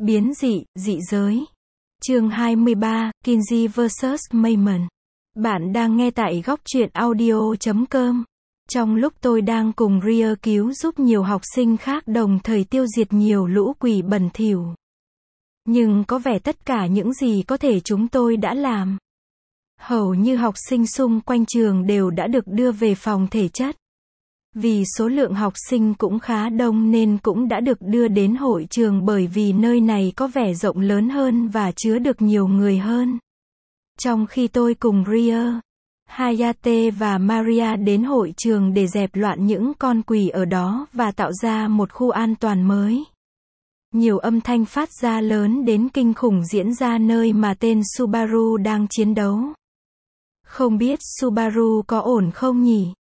Biến dị, dị giới. Chương 23, Kinji vs Mayman. Bạn đang nghe tại góc truyện audio.com. Trong lúc tôi đang cùng Ria cứu giúp nhiều học sinh khác đồng thời tiêu diệt nhiều lũ quỷ bẩn thỉu. Nhưng có vẻ tất cả những gì có thể chúng tôi đã làm. Hầu như học sinh xung quanh trường đều đã được đưa về phòng thể chất. Vì số lượng học sinh cũng khá đông nên cũng đã được đưa đến hội trường bởi vì nơi này có vẻ rộng lớn hơn và chứa được nhiều người hơn. Trong khi tôi cùng Ria, Hayate và Maria đến hội trường để dẹp loạn những con quỷ ở đó và tạo ra một khu an toàn mới. Nhiều âm thanh phát ra lớn đến kinh khủng diễn ra nơi mà tên Subaru đang chiến đấu. Không biết Subaru có ổn không nhỉ?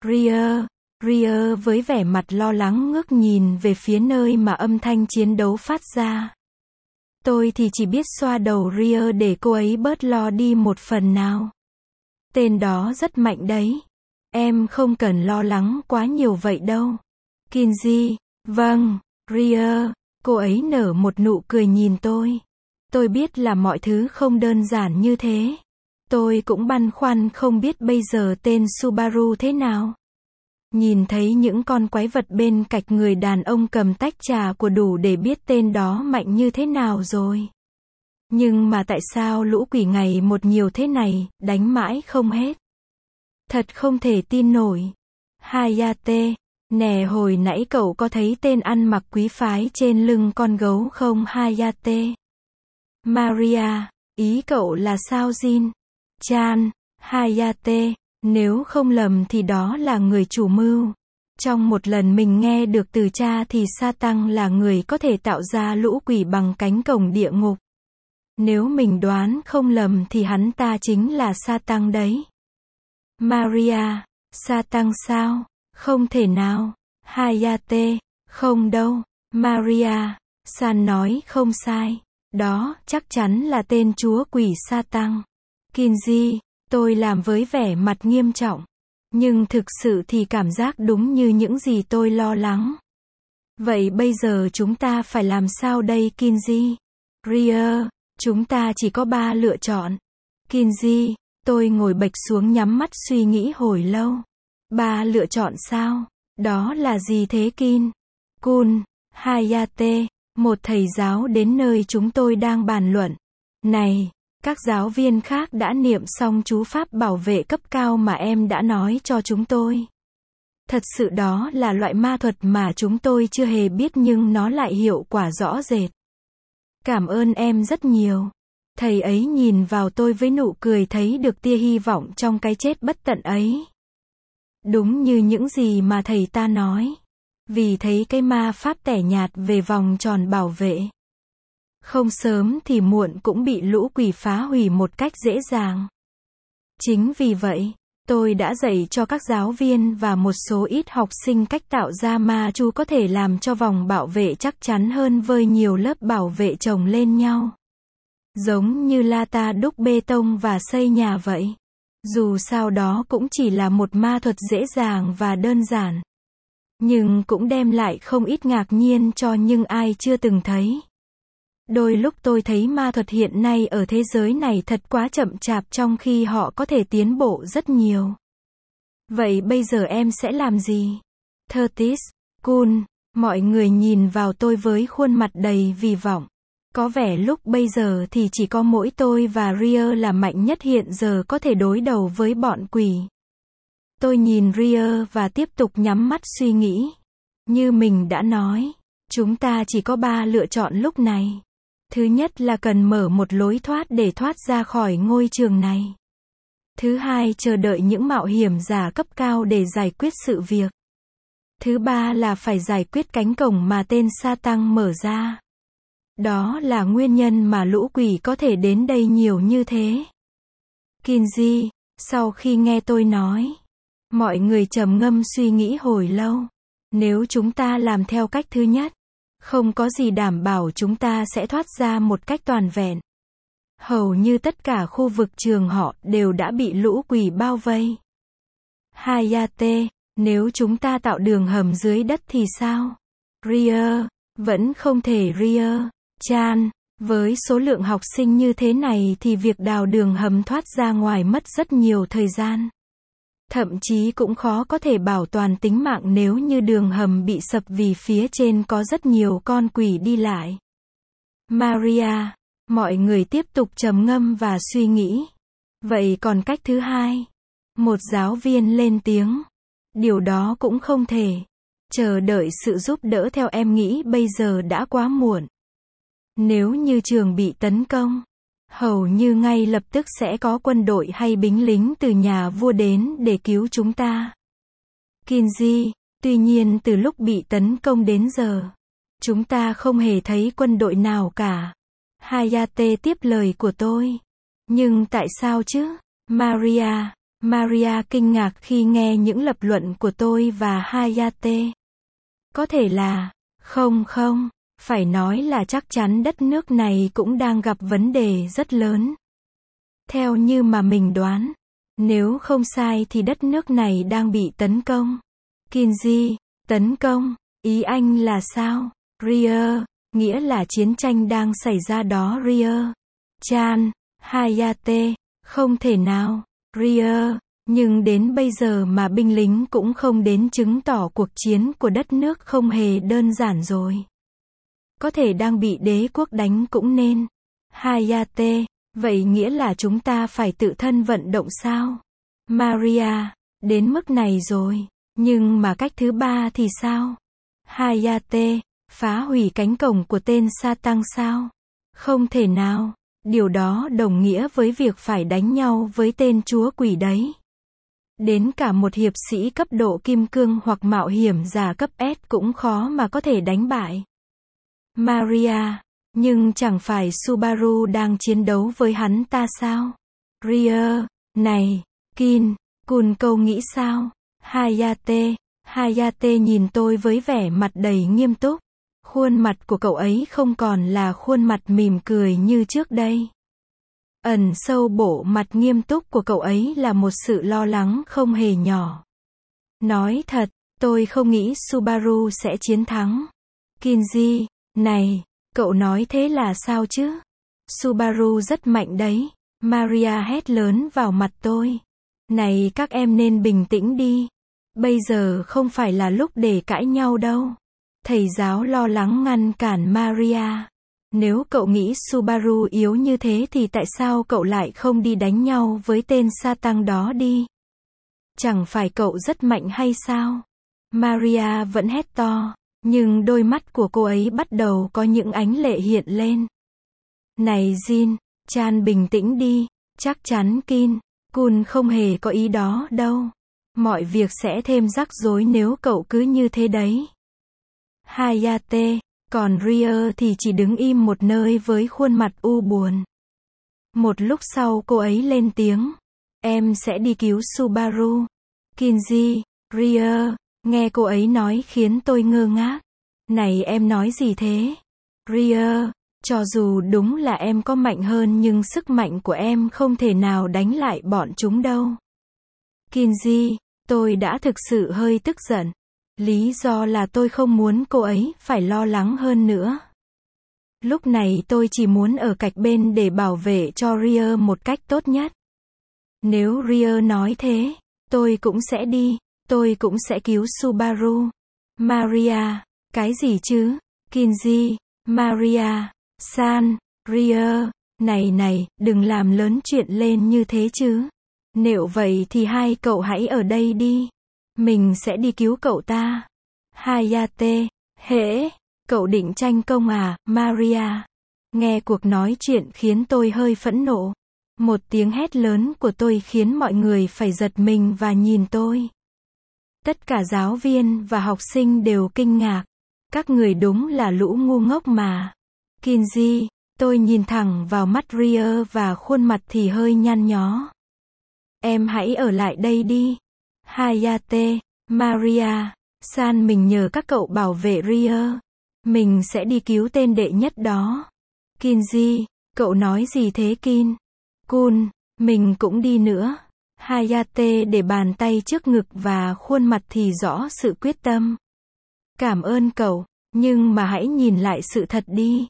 Ria với vẻ mặt lo lắng ngước nhìn về phía nơi mà âm thanh chiến đấu phát ra. Tôi thì chỉ biết xoa đầu Ria để cô ấy bớt lo đi một phần nào. Tên đó rất mạnh đấy. Em không cần lo lắng quá nhiều vậy đâu. Kinji, vâng, Ria, cô ấy nở một nụ cười nhìn tôi. Tôi biết là mọi thứ không đơn giản như thế. Tôi cũng băn khoăn không biết bây giờ tên Subaru thế nào. Nhìn thấy những con quái vật bên cạnh người đàn ông cầm tách trà của đủ để biết tên đó mạnh như thế nào rồi. Nhưng mà tại sao lũ quỷ ngày một nhiều thế này, đánh mãi không hết. Thật không thể tin nổi. Hayate, nè hồi nãy cậu có thấy tên ăn mặc quý phái trên lưng con gấu không Hayate? Maria, ý cậu là sao Jin? Chan, Hayate. Nếu không lầm thì đó là người chủ mưu. Trong một lần mình nghe được từ cha thì Satan là người có thể tạo ra lũ quỷ bằng cánh cổng địa ngục. Nếu mình đoán không lầm thì hắn ta chính là Satan đấy. Maria, Satan sao? Không thể nào. Hayate, không đâu. Maria, San nói không sai. Đó, chắc chắn là tên chúa quỷ Satan. Kinji, tôi làm với vẻ mặt nghiêm trọng. Nhưng thực sự thì cảm giác đúng như những gì tôi lo lắng. Vậy bây giờ chúng ta phải làm sao đây Kinji? Ria, chúng ta chỉ có 3 lựa chọn. Kinji, tôi ngồi bệt xuống nhắm mắt suy nghĩ hồi lâu. 3 lựa chọn sao? Đó là gì thế Kun, Hayate, một thầy giáo đến nơi chúng tôi đang bàn luận. Này! Các giáo viên khác đã niệm xong chú pháp bảo vệ cấp cao mà em đã nói cho chúng tôi. Thật sự đó là loại ma thuật mà chúng tôi chưa hề biết nhưng nó lại hiệu quả rõ rệt. Cảm ơn em rất nhiều. Thầy ấy nhìn vào tôi với nụ cười thấy được tia hy vọng trong cái chết bất tận ấy. Đúng như những gì mà thầy ta nói. Vì thấy cái ma pháp tẻ nhạt về vòng tròn bảo vệ. Không sớm thì muộn cũng bị lũ quỷ phá hủy một cách dễ dàng. Chính vì vậy, tôi đã dạy cho các giáo viên và một số ít học sinh cách tạo ra ma chú có thể làm cho vòng bảo vệ chắc chắn hơn với nhiều lớp bảo vệ chồng lên nhau. Giống như Lata đúc bê tông và xây nhà vậy. Dù sao đó cũng chỉ là một ma thuật dễ dàng và đơn giản. Nhưng cũng đem lại không ít ngạc nhiên cho những ai chưa từng thấy. Đôi lúc tôi thấy ma thuật hiện nay ở thế giới này thật quá chậm chạp trong khi họ có thể tiến bộ rất nhiều. Vậy bây giờ em sẽ làm gì? Kun, mọi người nhìn vào tôi với khuôn mặt đầy kỳ vọng. Có vẻ lúc bây giờ thì chỉ có mỗi tôi và Ria là mạnh nhất hiện giờ có thể đối đầu với bọn quỷ. Tôi nhìn Ria và tiếp tục nhắm mắt suy nghĩ. Như mình đã nói, chúng ta chỉ có 3 lựa chọn lúc này. Thứ nhất là cần mở một lối thoát để thoát ra khỏi ngôi trường này. Thứ hai chờ đợi những mạo hiểm giả cấp cao để giải quyết sự việc. Thứ ba là phải giải quyết cánh cổng mà tên Satan mở ra. Đó là nguyên nhân mà lũ quỷ có thể đến đây nhiều như thế. Kinji, sau khi nghe tôi nói, mọi người trầm ngâm suy nghĩ hồi lâu. Nếu chúng ta làm theo cách thứ nhất, không có gì đảm bảo chúng ta sẽ thoát ra một cách toàn vẹn. Hầu như tất cả khu vực trường họ đều đã bị lũ quỷ bao vây. Hayate, nếu chúng ta tạo đường hầm dưới đất thì sao? Ria, vẫn không thể Ria. Chan, với số lượng học sinh như thế này thì việc đào đường hầm thoát ra ngoài mất rất nhiều thời gian. Thậm chí cũng khó có thể bảo toàn tính mạng nếu như đường hầm bị sập vì phía trên có rất nhiều con quỷ đi lại. Maria, mọi người tiếp tục trầm ngâm và suy nghĩ. Vậy còn cách thứ hai? Một giáo viên lên tiếng. Điều đó cũng không thể. Chờ đợi sự giúp đỡ theo em nghĩ bây giờ đã quá muộn. Nếu như trường bị tấn công, hầu như ngay lập tức sẽ có quân đội hay binh lính từ nhà vua đến để cứu chúng ta. Kinji, tuy nhiên từ lúc bị tấn công đến giờ, chúng ta không hề thấy quân đội nào cả. Hayate tiếp lời của tôi. Nhưng tại sao chứ? Maria kinh ngạc khi nghe những lập luận của tôi và Hayate. Có thể là, không, phải nói là chắc chắn đất nước này cũng đang gặp vấn đề rất lớn. Theo như mà mình đoán, nếu không sai thì đất nước này đang bị tấn công. Kinji, tấn công, ý anh là sao? Ria, nghĩa là chiến tranh đang xảy ra đó Ria. Chan, Hayate, không thể nào. Ria, nhưng đến bây giờ mà binh lính cũng không đến chứng tỏ cuộc chiến của đất nước không hề đơn giản rồi. Có thể đang bị đế quốc đánh cũng nên. Hayate, vậy nghĩa là chúng ta phải tự thân vận động sao? Maria, đến mức này rồi, nhưng mà cách thứ ba thì sao? Hayate, phá hủy cánh cổng của tên Satan sao? Không thể nào, điều đó đồng nghĩa với việc phải đánh nhau với tên chúa quỷ đấy. Đến cả một hiệp sĩ cấp độ kim cương hoặc mạo hiểm giả cấp S cũng khó mà có thể đánh bại. Maria, nhưng chẳng phải Subaru đang chiến đấu với hắn ta sao? Ria, này, Kun câu nghĩ sao? Hayate nhìn tôi với vẻ mặt đầy nghiêm túc. Khuôn mặt của cậu ấy không còn là khuôn mặt mỉm cười như trước đây. Ẩn sâu bộ mặt nghiêm túc của cậu ấy là một sự lo lắng không hề nhỏ. Nói thật, tôi không nghĩ Subaru sẽ chiến thắng. Kinji, này, cậu nói thế là sao chứ? Subaru rất mạnh đấy. Maria hét lớn vào mặt tôi. Này các em nên bình tĩnh đi. Bây giờ không phải là lúc để cãi nhau đâu. Thầy giáo lo lắng ngăn cản Maria. Nếu cậu nghĩ Subaru yếu như thế thì tại sao cậu lại không đi đánh nhau với tên Satan đó đi? Chẳng phải cậu rất mạnh hay sao? Maria vẫn hét to, nhưng đôi mắt của cô ấy bắt đầu có những ánh lệ hiện lên. Này Jin, Chan bình tĩnh đi, chắc chắn Kun không hề có ý đó đâu. Mọi việc sẽ thêm rắc rối nếu cậu cứ như thế đấy. Hayate, còn Ria thì chỉ đứng im một nơi với khuôn mặt u buồn. Một lúc sau cô ấy lên tiếng. Em sẽ đi cứu Subaru. Kinji, Ria, nghe cô ấy nói khiến tôi ngơ ngác. Này em nói gì thế? Ria, cho dù đúng là em có mạnh hơn nhưng sức mạnh của em không thể nào đánh lại bọn chúng đâu. Kinji, tôi đã thực sự hơi tức giận. Lý do là tôi không muốn cô ấy phải lo lắng hơn nữa. Lúc này tôi chỉ muốn ở cạnh bên để bảo vệ cho Ria một cách tốt nhất. Nếu Ria nói thế, tôi cũng sẽ đi, tôi cũng sẽ cứu Subaru. Maria, cái gì chứ? Kinji, Maria, San, Ria, này, đừng làm lớn chuyện lên như thế chứ. Nếu vậy thì hai cậu hãy ở đây đi. Mình sẽ đi cứu cậu ta. Hayate, cậu định tranh công à, Maria? Nghe cuộc nói chuyện khiến tôi hơi phẫn nộ. Một tiếng hét lớn của tôi khiến mọi người phải giật mình và nhìn tôi. Tất cả giáo viên và học sinh đều kinh ngạc. Các người đúng là lũ ngu ngốc mà. Kinji, tôi nhìn thẳng vào mắt Ria và khuôn mặt thì hơi nhăn nhó. Em hãy ở lại đây đi. Hayate, Maria, San mình nhờ các cậu bảo vệ Ria. Mình sẽ đi cứu tên đệ nhất đó. Kinji, cậu nói gì thế Kun, mình cũng đi nữa. Hayate để bàn tay trước ngực và khuôn mặt thì rõ sự quyết tâm. Cảm ơn cậu, nhưng mà hãy nhìn lại sự thật đi.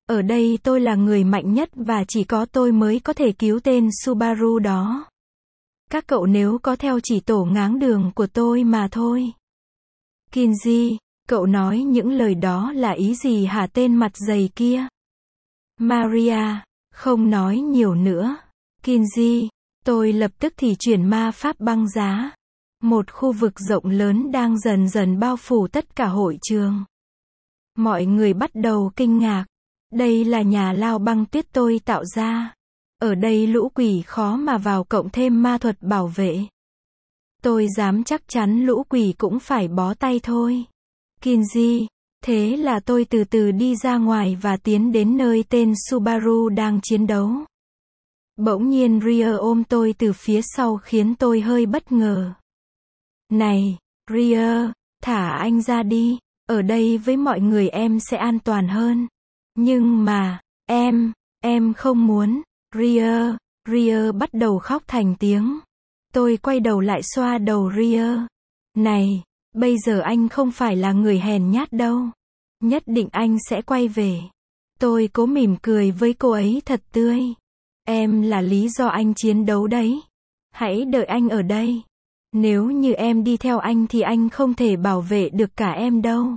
Ở đây tôi là người mạnh nhất và chỉ có tôi mới có thể cứu tên Subaru đó. Các cậu nếu có theo chỉ tổ ngáng đường của tôi mà thôi. Kinji, cậu nói những lời đó là ý gì hả tên mặt dày kia? Maria, không nói nhiều nữa. Kinji, tôi lập tức thì chuyển ma pháp băng giá. Một khu vực rộng lớn đang dần dần bao phủ tất cả hội trường. Mọi người bắt đầu kinh ngạc. Đây là nhà lao băng tuyết tôi tạo ra. Ở đây lũ quỷ khó mà vào cộng thêm ma thuật bảo vệ. Tôi dám chắc chắn lũ quỷ cũng phải bó tay thôi. Kinji, thế là tôi từ từ đi ra ngoài và tiến đến nơi tên Subaru đang chiến đấu. Bỗng nhiên Ria ôm tôi từ phía sau khiến tôi hơi bất ngờ. Này, Ria, thả anh ra đi. Ở đây với mọi người em sẽ an toàn hơn. Nhưng mà, em không muốn. Ria bắt đầu khóc thành tiếng. Tôi quay đầu lại xoa đầu Ria. Này, bây giờ anh không phải là người hèn nhát đâu. Nhất định anh sẽ quay về. Tôi cố mỉm cười với cô ấy thật tươi. Em là lý do anh chiến đấu đấy. Hãy đợi anh ở đây. Nếu như em đi theo anh thì anh không thể bảo vệ được cả em đâu.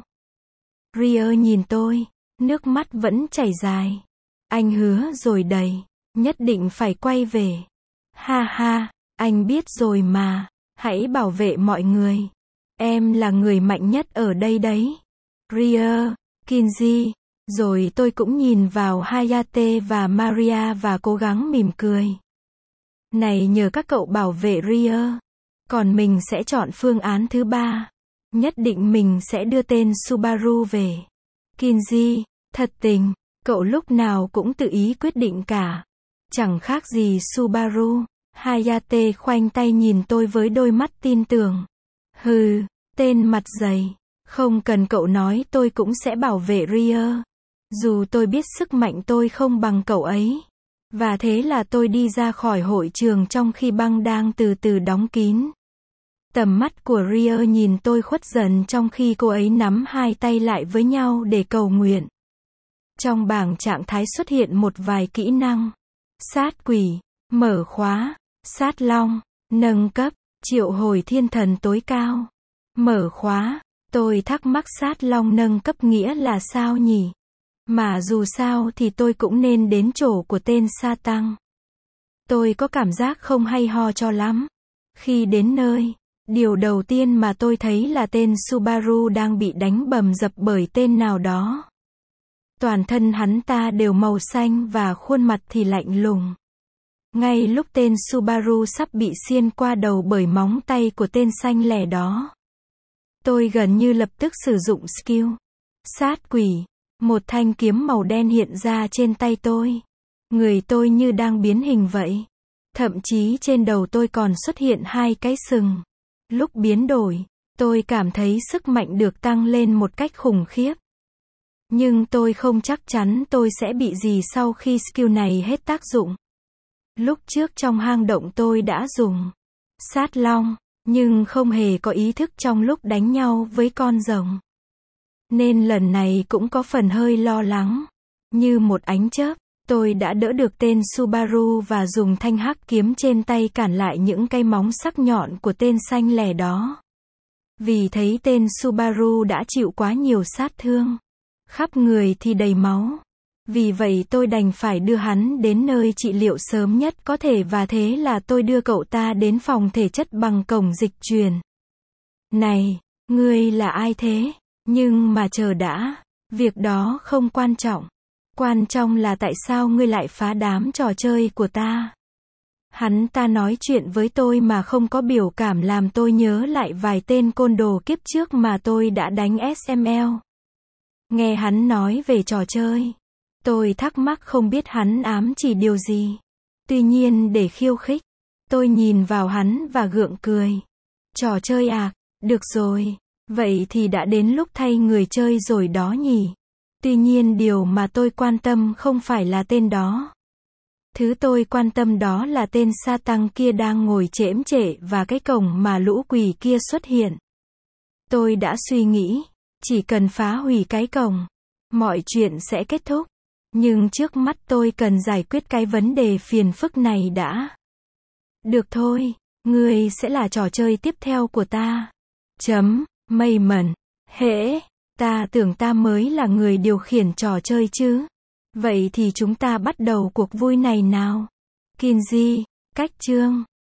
Ria nhìn tôi, nước mắt vẫn chảy dài. Anh hứa rồi đấy, nhất định phải quay về. Ha ha, anh biết rồi mà, hãy bảo vệ mọi người. Em là người mạnh nhất ở đây đấy. Ria, Kinji, rồi tôi cũng nhìn vào Hayate và Maria và cố gắng mỉm cười. Này nhờ các cậu bảo vệ Ria. Còn mình sẽ chọn phương án thứ 3. Nhất định mình sẽ đưa tên Subaru về. Kinji, thật tình, cậu lúc nào cũng tự ý quyết định cả. Chẳng khác gì Subaru. Hayate khoanh tay nhìn tôi với đôi mắt tin tưởng. Hừ, tên mặt dày. Không cần cậu nói tôi cũng sẽ bảo vệ Ria. Dù tôi biết sức mạnh tôi không bằng cậu ấy. Và thế là tôi đi ra khỏi hội trường trong khi băng đang từ từ đóng kín. Tầm mắt của Ria nhìn tôi khuất dần trong khi cô ấy nắm hai tay lại với nhau để cầu nguyện. Trong bảng trạng thái xuất hiện một vài kỹ năng. Sát quỷ, mở khóa, sát long, nâng cấp, triệu hồi thiên thần tối cao. Mở khóa, tôi thắc mắc sát long nâng cấp nghĩa là sao nhỉ? Mà dù sao thì tôi cũng nên đến chỗ của tên sa tăng. Tôi có cảm giác không hay ho cho lắm. Khi đến nơi, điều đầu tiên mà tôi thấy là tên Subaru đang bị đánh bầm dập bởi tên nào đó. Toàn thân hắn ta đều màu xanh và khuôn mặt thì lạnh lùng. Ngay lúc tên Subaru sắp bị xiên qua đầu bởi móng tay của tên xanh lẻ đó. Tôi gần như lập tức sử dụng skill. Sát quỷ. Một thanh kiếm màu đen hiện ra trên tay tôi. Người tôi như đang biến hình vậy. Thậm chí trên đầu tôi còn xuất hiện hai cái sừng. Lúc biến đổi, tôi cảm thấy sức mạnh được tăng lên một cách khủng khiếp. Nhưng tôi không chắc chắn tôi sẽ bị gì sau khi skill này hết tác dụng. Lúc trước trong hang động tôi đã dùng sát long, nhưng không hề có ý thức trong lúc đánh nhau với con rồng. Nên lần này cũng có phần hơi lo lắng. Như một ánh chớp, tôi đã đỡ được tên Subaru và dùng thanh hắc kiếm trên tay cản lại những cái móng sắc nhọn của tên xanh lẻ đó. Vì thấy tên Subaru đã chịu quá nhiều sát thương. Khắp người thì đầy máu. Vì vậy tôi đành phải đưa hắn đến nơi trị liệu sớm nhất có thể và thế là tôi đưa cậu ta đến phòng thể chất bằng cổng dịch truyền. Này, ngươi là ai thế? Nhưng mà chờ đã, việc đó không quan trọng. Quan trọng là tại sao ngươi lại phá đám trò chơi của ta. Hắn ta nói chuyện với tôi mà không có biểu cảm làm tôi nhớ lại vài tên côn đồ kiếp trước mà tôi đã đánh SML. Nghe hắn nói về trò chơi. Tôi thắc mắc không biết hắn ám chỉ điều gì. Tuy nhiên để khiêu khích, tôi nhìn vào hắn và gượng cười. Trò chơi à, được rồi. Vậy thì đã đến lúc thay người chơi rồi đó nhỉ. Tuy nhiên điều mà tôi quan tâm không phải là tên đó. Thứ tôi quan tâm đó là tên sa tăng kia đang ngồi chễm chệ và cái cổng mà lũ quỷ kia xuất hiện. Tôi đã suy nghĩ, chỉ cần phá hủy cái cổng, mọi chuyện sẽ kết thúc. Nhưng trước mắt tôi cần giải quyết cái vấn đề phiền phức này đã. Được thôi, ngươi sẽ là trò chơi tiếp theo của ta. Mayman. Hễ, ta tưởng ta mới là người điều khiển trò chơi chứ. Vậy thì chúng ta bắt đầu cuộc vui này nào. Kinji, cách chương.